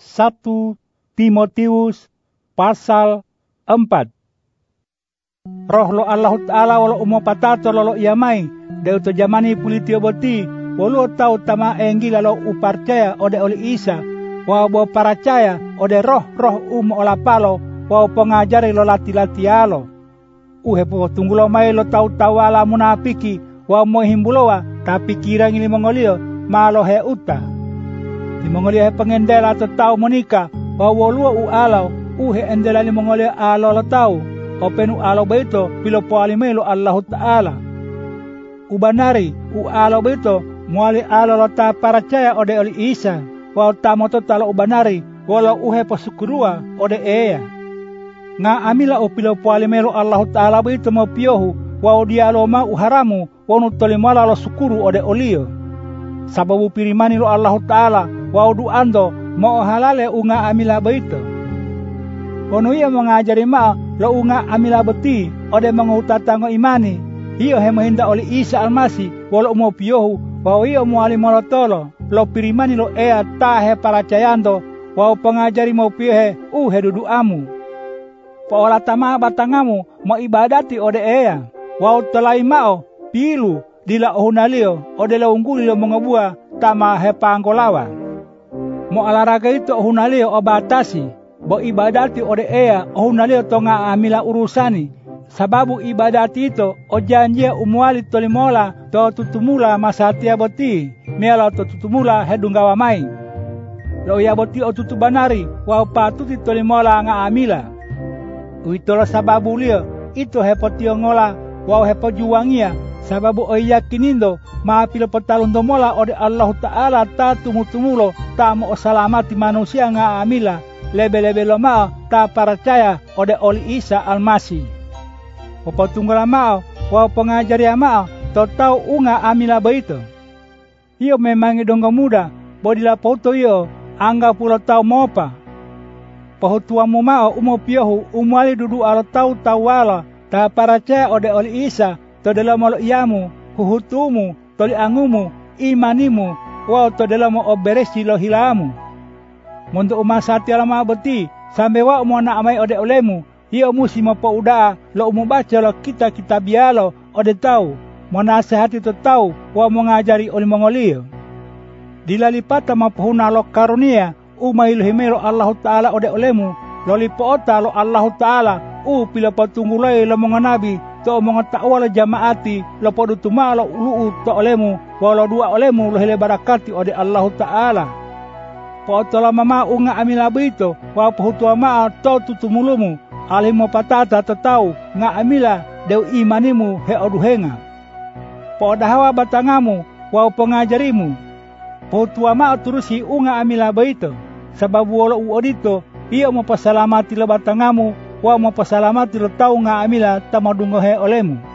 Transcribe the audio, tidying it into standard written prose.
1 Timotius pasal 4. Roh lo Allah Ta'ala wala umapatato lo yamay deu to jamani pulitio boti walu tau tama enggila lo uparcaya ode oli Isa wa bo paracaya ode roh olapalo wa pengajari lo lati-lati alo po tunggulo mai lo tau tawala munafiki wa mo himbulowa tapi kirang ini mongolio malo he uta di mongolio he pengendela atau tau monika wa wolua alau he endela ni mongolio alo lo tau openu alo beito pilo po alimelo Allah Ta'ala ubanari alo beito muali alo lo ta paracaya ode oli Isa wa tamoto talo ubanari wala po sukurua ode eya nga amila pilo po alimelo Allah Ta'ala beito mo piohu wa dia lo ma uharamu wonu tolimala lo sukuru ode olio sababu pirimani lo Allah Ta'ala wa duando mo halale unga amila beito ono ia mengajari ma lo unga amila beti ode mangutatango imani iyo he mahinda oli Isa almasi walo mo piohu wa iyo mo alimolotolo lo pirimani lo ea tahe paracayando wa pengajari mo piohe he dudu amu paola tama batangamu mo ibadati ode ea wa tolai mao pilu dila ohunalio ode la ungguli lo mongabua tama he panggolawa mo alaraga itu ohunalio obatasi bo ibadati ode ea ohunalio tonga amila urusani sababu ibadati itu ojanjia umuali tolimola to tutumula masatia boti miala to tutumula hedunggawa mai lo ya boti o tutubanari wa patuti tolimola nga amila uitola sababu lio itu hepotio ngola wa hepo juwangia sababu o yakinindo maapilo potalundo mola ode Allah Ta'ala ta tumutumulo ta mo salamati manusia nga amila lebe-lebe lo mao ta percaya ode oli Isa almasi popotunggal mao wa pengajari mao to tau unga amila baito iyo memang idongga muda bodila poto iyo angga pula tau mopa pohutua mo mao umopiohu umwali dudu alo tau tawala ta percaya ode oli Isa to dalam malo iamu huhutumu toli angumu imanimu wa to dalam oberesi lo hilamu mundu umasati alama beti sampai wa mo na amai ode olemu hiyo musi mapo udaa lo umubaca lo kita bialo ode tau mo nasihati to tau wa mengajari oli mongolio dilalipata mapohuna lo karunia umailuhimelo Allah Ta'ala ode olemu lo lipoota lo Allah Ta'ala pila patungulai lo monganabi to mengetakwala jamaati lo podu tuma lo ulu to olemu walo dua olemu lo hele barakati ode Allah Ta'ala potola mama unga amila bito wa pohutua ma to tutumulumu alimo patata tetau nga amila deu imanimu he oduhenga podahawa batangamu wa pengajarimu pohutua ma turusi unga amila bito sababu walo uodito iyo mo pasalamati lo batangamu wa mo pasalamati lo tau nga amila tamadungo he olemu